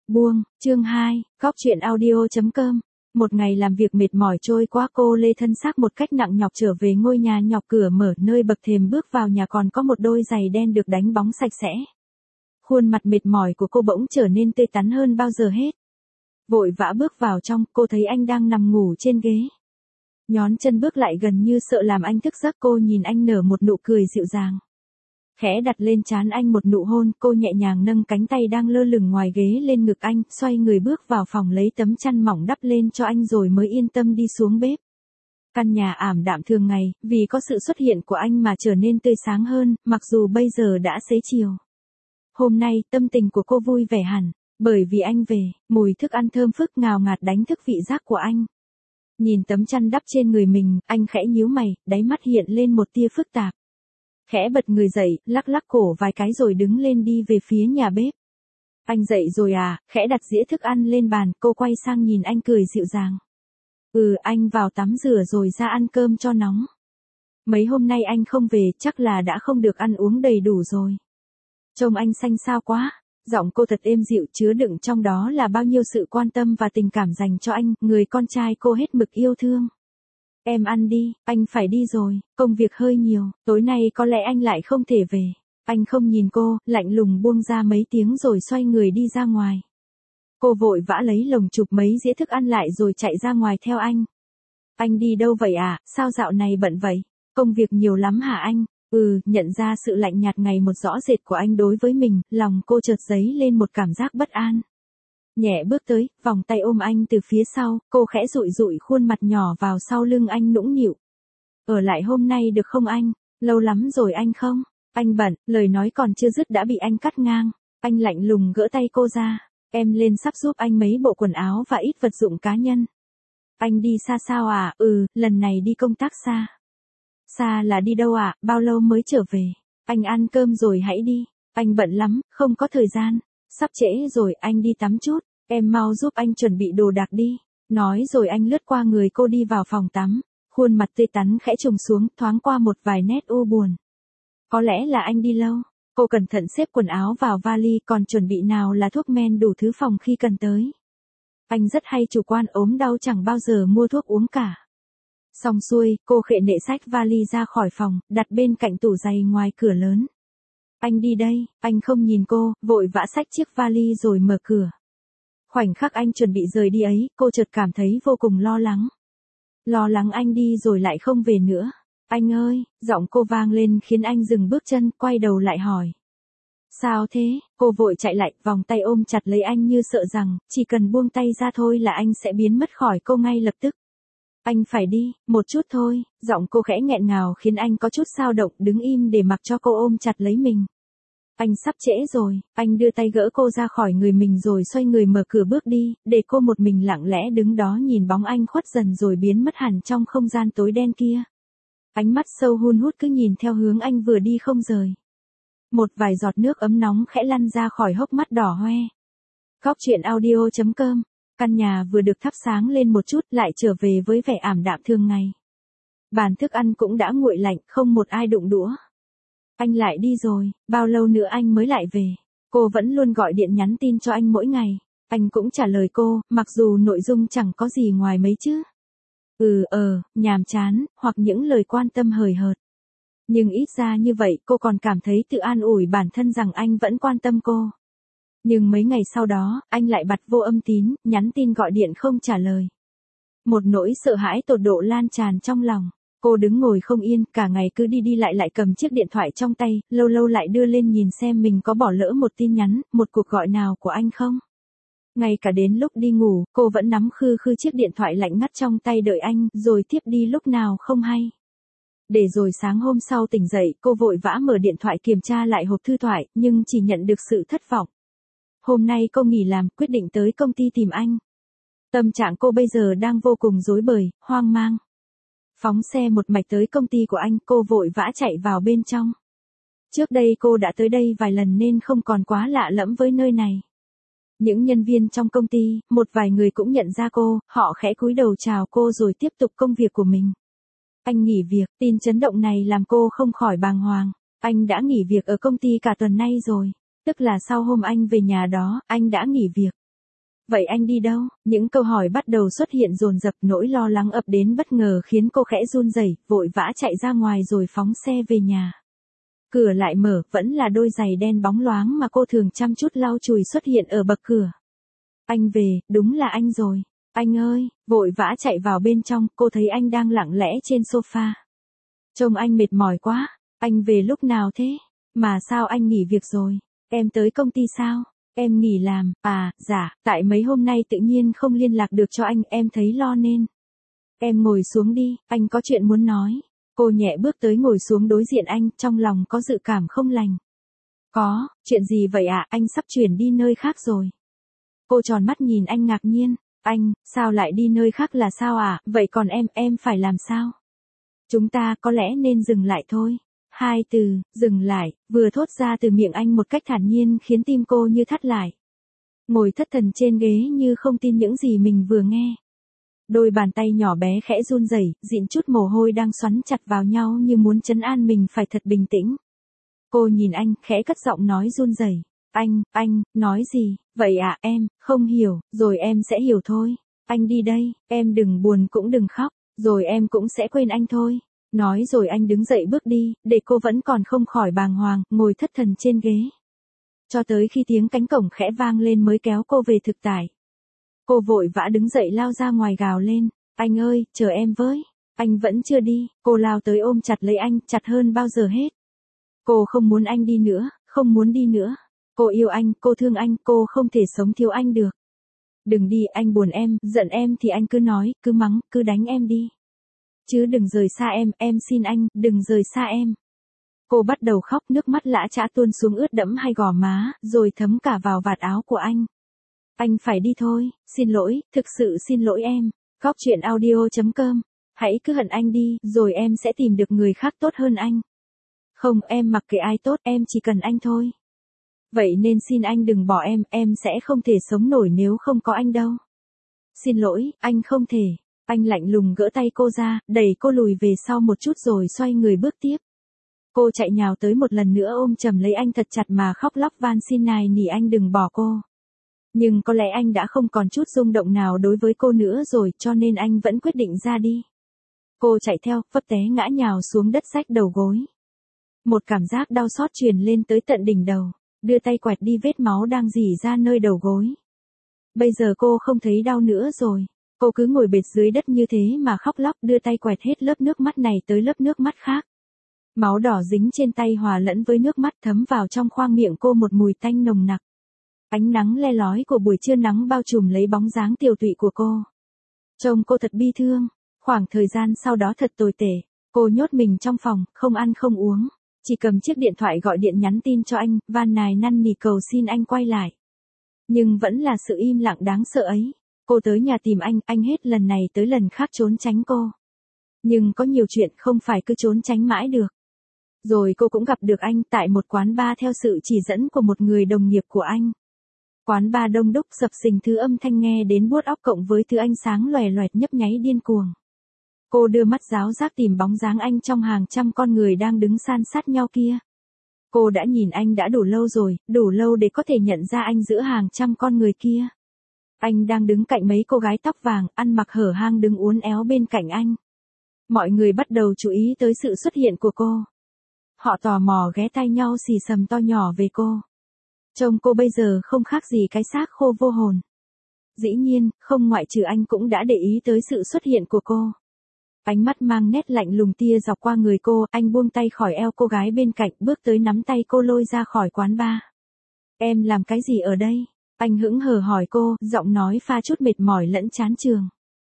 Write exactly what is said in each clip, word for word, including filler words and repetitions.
Buông, chương hai, góc chuyện audio.com. Một ngày làm việc mệt mỏi trôi qua, cô lê thân xác một cách nặng nhọc trở về ngôi nhà nhỏ, cửa mở, nơi bậc thềm bước vào nhà còn có một đôi giày đen được đánh bóng sạch sẽ. Khuôn mặt mệt mỏi của cô bỗng trở nên tươi tắn hơn bao giờ hết. Vội vã bước vào trong, cô thấy anh đang nằm ngủ trên ghế. Nhón chân bước lại gần như sợ làm anh thức giấc, cô nhìn anh nở một nụ cười dịu dàng. Khẽ đặt lên trán anh một nụ hôn, cô nhẹ nhàng nâng cánh tay đang lơ lửng ngoài ghế lên ngực anh, xoay người bước vào phòng lấy tấm chăn mỏng đắp lên cho anh rồi mới yên tâm đi xuống bếp. Căn nhà ảm đạm thường ngày, vì có sự xuất hiện của anh mà trở nên tươi sáng hơn, mặc dù bây giờ đã xế chiều. Hôm nay, tâm tình của cô vui vẻ hẳn, bởi vì anh về, mùi thức ăn thơm phức ngào ngạt đánh thức vị giác của anh. Nhìn tấm chăn đắp trên người mình, anh khẽ nhíu mày, đáy mắt hiện lên một tia phức tạp. Khẽ bật người dậy, lắc lắc cổ vài cái rồi đứng lên đi về phía nhà bếp. Anh dậy rồi à? Khẽ đặt dĩa thức ăn lên bàn, cô quay sang nhìn anh cười dịu dàng. Ừ, anh vào tắm rửa rồi ra ăn cơm cho nóng. Mấy hôm nay anh không về, chắc là đã không được ăn uống đầy đủ rồi. Trông anh xanh xao quá. Giọng cô thật êm dịu, chứa đựng trong đó là bao nhiêu sự quan tâm và tình cảm dành cho anh, người con trai cô hết mực yêu thương. Em ăn đi, anh phải đi rồi, công việc hơi nhiều, tối nay có lẽ anh lại không thể về. Anh không nhìn cô, lạnh lùng buông ra mấy tiếng rồi xoay người đi ra ngoài. Cô vội vã lấy lồng chụp mấy dĩa thức ăn lại rồi chạy ra ngoài theo anh. Anh đi đâu vậy à, sao dạo này bận vậy? Công việc nhiều lắm hả anh? Ừ, nhận ra sự lạnh nhạt ngày một rõ rệt của anh đối với mình, lòng cô chợt dấy lên một cảm giác bất an. Nhẹ bước tới, vòng tay ôm anh từ phía sau, cô khẽ dụi dụi khuôn mặt nhỏ vào sau lưng anh nũng nịu. Ở lại hôm nay được không anh? Lâu lắm rồi anh không? Anh bận, lời nói còn chưa dứt đã bị anh cắt ngang. Anh lạnh lùng gỡ tay cô ra. Em lên sắp giúp anh mấy bộ quần áo và ít vật dụng cá nhân. Anh đi xa sao à? Ừ, lần này đi công tác xa. Xa là đi đâu ạ? À? Bao lâu mới trở về? Anh ăn cơm rồi hãy đi. Anh bận lắm, không có thời gian. Sắp trễ rồi, anh đi tắm chút. Em mau giúp anh chuẩn bị đồ đạc đi. Nói rồi anh lướt qua người cô đi vào phòng tắm. Khuôn mặt tươi tắn khẽ trùng xuống, thoáng qua một vài nét u buồn. Có lẽ là anh đi lâu. Cô cẩn thận xếp quần áo vào vali, còn chuẩn bị nào là thuốc men đủ thứ phòng khi cần tới. Anh rất hay chủ quan, ốm đau chẳng bao giờ mua thuốc uống cả. Xong xuôi, cô khệ nệ xách vali ra khỏi phòng, đặt bên cạnh tủ giày ngoài cửa lớn. Anh đi đây, anh không nhìn cô, vội vã xách chiếc vali rồi mở cửa. Khoảnh khắc anh chuẩn bị rời đi ấy, cô chợt cảm thấy vô cùng lo lắng. Lo lắng anh đi rồi lại không về nữa. Anh ơi, giọng cô vang lên khiến anh dừng bước chân, quay đầu lại hỏi. Sao thế? Cô vội chạy lại, vòng tay ôm chặt lấy anh như sợ rằng, chỉ cần buông tay ra thôi là anh sẽ biến mất khỏi cô ngay lập tức. Anh phải đi, một chút thôi, giọng cô khẽ nghẹn ngào khiến anh có chút xao động, đứng im để mặc cho cô ôm chặt lấy mình. Anh sắp trễ rồi, anh đưa tay gỡ cô ra khỏi người mình rồi xoay người mở cửa bước đi, để cô một mình lặng lẽ đứng đó nhìn bóng anh khuất dần rồi biến mất hẳn trong không gian tối đen kia. Ánh mắt sâu hun hút cứ nhìn theo hướng anh vừa đi không rời. Một vài giọt nước ấm nóng khẽ lăn ra khỏi hốc mắt đỏ hoe. Góc chuyện audio.com. Căn nhà vừa được thắp sáng lên một chút lại trở về với vẻ ảm đạm thường ngày. Bàn thức ăn cũng đã nguội lạnh, không một ai đụng đũa. Anh lại đi rồi, bao lâu nữa anh mới lại về? Cô vẫn luôn gọi điện nhắn tin cho anh mỗi ngày. Anh cũng trả lời cô, mặc dù nội dung chẳng có gì ngoài mấy chứ. Ừ ờ, nhàm chán, hoặc những lời quan tâm hời hợt. Nhưng ít ra như vậy cô còn cảm thấy tự an ủi bản thân rằng anh vẫn quan tâm cô. Nhưng mấy ngày sau đó, anh lại bặt vô âm tín, nhắn tin gọi điện không trả lời. Một nỗi sợ hãi tột độ lan tràn trong lòng. Cô đứng ngồi không yên, cả ngày cứ đi đi lại lại cầm chiếc điện thoại trong tay, lâu lâu lại đưa lên nhìn xem mình có bỏ lỡ một tin nhắn, một cuộc gọi nào của anh không. Ngay cả đến lúc đi ngủ, cô vẫn nắm khư khư chiếc điện thoại lạnh ngắt trong tay đợi anh, rồi tiếp đi lúc nào không hay. Để rồi sáng hôm sau tỉnh dậy, cô vội vã mở điện thoại kiểm tra lại hộp thư thoại, nhưng chỉ nhận được sự thất vọng. Hôm nay cô nghỉ làm, quyết định tới công ty tìm anh. Tâm trạng cô bây giờ đang vô cùng rối bời, hoang mang. Phóng xe một mạch tới công ty của anh, cô vội vã chạy vào bên trong. Trước đây cô đã tới đây vài lần nên không còn quá lạ lẫm với nơi này. Những nhân viên trong công ty, một vài người cũng nhận ra cô, họ khẽ cúi đầu chào cô rồi tiếp tục công việc của mình. Anh nghỉ việc, tin chấn động này làm cô không khỏi bàng hoàng. Anh đã nghỉ việc ở công ty cả tuần nay rồi. Tức là sau hôm anh về nhà đó, anh đã nghỉ việc. Vậy anh đi đâu? Những câu hỏi bắt đầu xuất hiện dồn dập, nỗi lo lắng ập đến bất ngờ khiến cô khẽ run rẩy, vội vã chạy ra ngoài rồi phóng xe về nhà. Cửa lại mở, vẫn là đôi giày đen bóng loáng mà cô thường chăm chút lau chùi xuất hiện ở bậc cửa. Anh về, đúng là anh rồi. Anh ơi, vội vã chạy vào bên trong, cô thấy anh đang lặng lẽ trên sofa. Trông anh mệt mỏi quá, anh về lúc nào thế? Mà sao anh nghỉ việc rồi? Em tới công ty sao? Em nghỉ làm, à, dạ, tại mấy hôm nay tự nhiên không liên lạc được cho anh, em thấy lo nên. Em ngồi xuống đi, anh có chuyện muốn nói. Cô nhẹ bước tới ngồi xuống đối diện anh, trong lòng có dự cảm không lành. Có, chuyện gì vậy ạ, à? Anh sắp chuyển đi nơi khác rồi. Cô tròn mắt nhìn anh ngạc nhiên, anh, sao lại đi nơi khác là sao à, vậy còn em, em phải làm sao? Chúng ta có lẽ nên dừng lại thôi. Hai từ, dừng lại, vừa thốt ra từ miệng anh một cách thản nhiên khiến tim cô như thắt lại. Ngồi thất thần trên ghế như không tin những gì mình vừa nghe. Đôi bàn tay nhỏ bé khẽ run rẩy, dịn chút mồ hôi đang xoắn chặt vào nhau như muốn trấn an mình phải thật bình tĩnh. Cô nhìn anh, khẽ cất giọng nói run rẩy. Anh, anh, nói gì, vậy ạ, à, em, không hiểu, rồi em sẽ hiểu thôi. Anh đi đây, em đừng buồn cũng đừng khóc, rồi em cũng sẽ quên anh thôi. Nói rồi anh đứng dậy bước đi, để cô vẫn còn không khỏi bàng hoàng, ngồi thất thần trên ghế. Cho tới khi tiếng cánh cổng khẽ vang lên mới kéo cô về thực tại. Cô vội vã đứng dậy lao ra ngoài gào lên, anh ơi, chờ em với. Anh vẫn chưa đi, cô lao tới ôm chặt lấy anh, chặt hơn bao giờ hết. Cô không muốn anh đi nữa, không muốn đi nữa. Cô yêu anh, cô thương anh, cô không thể sống thiếu anh được. Đừng đi, anh buồn em, giận em thì anh cứ nói, cứ mắng, cứ đánh em đi. Chứ đừng rời xa em, em xin anh, đừng rời xa em. Cô bắt đầu khóc, nước mắt lã chã tuôn xuống ướt đẫm hai gò má, rồi thấm cả vào vạt áo của anh. Anh phải đi thôi, xin lỗi, thực sự xin lỗi em. Góc truyện audio chấm com. Hãy cứ hận anh đi, rồi em sẽ tìm được người khác tốt hơn anh. Không, em mặc kệ ai tốt, em chỉ cần anh thôi. Vậy nên xin anh đừng bỏ em, em sẽ không thể sống nổi nếu không có anh đâu. Xin lỗi, anh không thể. Anh lạnh lùng gỡ tay cô ra, đẩy cô lùi về sau một chút rồi xoay người bước tiếp. Cô chạy nhào tới một lần nữa ôm chầm lấy anh thật chặt mà khóc lóc van xin nài nỉ anh đừng bỏ cô. Nhưng có lẽ anh đã không còn chút rung động nào đối với cô nữa rồi, cho nên anh vẫn quyết định ra đi. Cô chạy theo, vấp té ngã nhào xuống đất rách đầu gối. Một cảm giác đau xót truyền lên tới tận đỉnh đầu, đưa tay quẹt đi vết máu đang rỉ ra nơi đầu gối. Bây giờ cô không thấy đau nữa rồi. Cô cứ ngồi bệt dưới đất như thế mà khóc lóc, đưa tay quẹt hết lớp nước mắt này tới lớp nước mắt khác. Máu đỏ dính trên tay hòa lẫn với nước mắt thấm vào trong khoang miệng cô một mùi tanh nồng nặc. Ánh nắng le lói của buổi trưa nắng bao trùm lấy bóng dáng tiều tụy của cô. Trông cô thật bi thương, khoảng thời gian sau đó thật tồi tệ. Cô nhốt mình trong phòng, không ăn không uống, chỉ cầm chiếc điện thoại gọi điện nhắn tin cho anh, van nài năn nỉ cầu xin anh quay lại. Nhưng vẫn là sự im lặng đáng sợ ấy. Cô tới nhà tìm anh, anh hết lần này tới lần khác trốn tránh cô. Nhưng có nhiều chuyện không phải cứ trốn tránh mãi được. Rồi cô cũng gặp được anh tại một quán bar theo sự chỉ dẫn của một người đồng nghiệp của anh. Quán bar đông đúc sập sình thứ âm thanh nghe đến buốt óc cộng với thứ ánh sáng lòe loẹt nhấp nháy điên cuồng. Cô đưa mắt giáo giác tìm bóng dáng anh trong hàng trăm con người đang đứng san sát nhau kia. Cô đã nhìn anh đã đủ lâu rồi, đủ lâu để có thể nhận ra anh giữa hàng trăm con người kia. Anh đang đứng cạnh mấy cô gái tóc vàng, ăn mặc hở hang đứng uốn éo bên cạnh anh. Mọi người bắt đầu chú ý tới sự xuất hiện của cô. Họ tò mò ghé tai nhau xì xầm to nhỏ về cô. Trông cô bây giờ không khác gì cái xác khô vô hồn. Dĩ nhiên, không ngoại trừ anh cũng đã để ý tới sự xuất hiện của cô. Ánh mắt mang nét lạnh lùng tia dọc qua người cô, anh buông tay khỏi eo cô gái bên cạnh, bước tới nắm tay cô lôi ra khỏi quán bar. Em làm cái gì ở đây? Anh hững hờ hỏi cô, giọng nói pha chút mệt mỏi lẫn chán chường.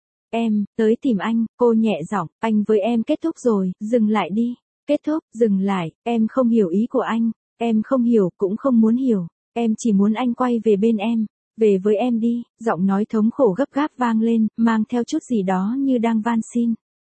Em, tới tìm anh, cô nhẹ giọng, anh với em kết thúc rồi, dừng lại đi. Kết thúc, dừng lại, em không hiểu ý của anh, em không hiểu, cũng không muốn hiểu, em chỉ muốn anh quay về bên em, về với em đi, giọng nói thống khổ gấp gáp vang lên, mang theo chút gì đó như đang van xin.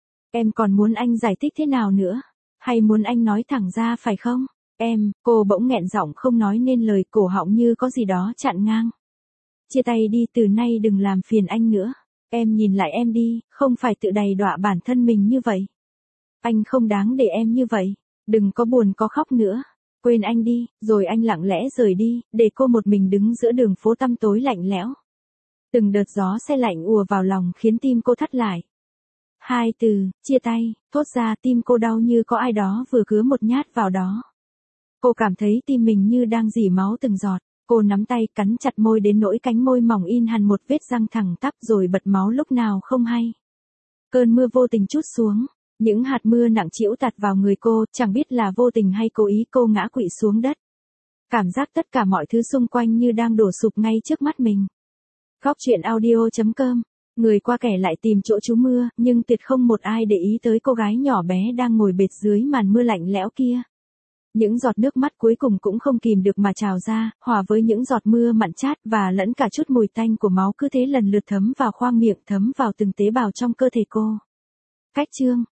Em còn muốn anh giải thích thế nào nữa? Hay muốn anh nói thẳng ra phải không? Em, cô bỗng nghẹn giọng không nói nên lời, cổ họng như có gì đó chặn ngang. Chia tay đi, từ nay đừng làm phiền anh nữa. Em nhìn lại em đi, không phải tự đày đọa bản thân mình như vậy. Anh không đáng để em như vậy. Đừng có buồn có khóc nữa. Quên anh đi, rồi anh lặng lẽ rời đi, để cô một mình đứng giữa đường phố tăm tối lạnh lẽo. Từng đợt gió se lạnh ùa vào lòng khiến tim cô thắt lại. Hai từ, chia tay, thốt ra tim cô đau như có ai đó vừa cứa một nhát vào đó. Cô cảm thấy tim mình như đang rỉ máu từng giọt. Cô nắm tay cắn chặt môi đến nỗi cánh môi mỏng in hằn một vết răng thẳng tắp rồi bật máu lúc nào không hay. Cơn mưa vô tình trút xuống. Những hạt mưa nặng trĩu tạt vào người cô, chẳng biết là vô tình hay cố ý cô ngã quỵ xuống đất. Cảm giác tất cả mọi thứ xung quanh như đang đổ sụp ngay trước mắt mình. Góc truyện audio chấm com. Người qua kẻ lại tìm chỗ trú mưa, nhưng tuyệt không một ai để ý tới cô gái nhỏ bé đang ngồi bệt dưới màn mưa lạnh lẽo kia. Những giọt nước mắt cuối cùng cũng không kìm được mà trào ra, hòa với những giọt mưa mặn chát và lẫn cả chút mùi tanh của máu cứ thế lần lượt thấm vào khoang miệng, thấm vào từng tế bào trong cơ thể cô. Cách chương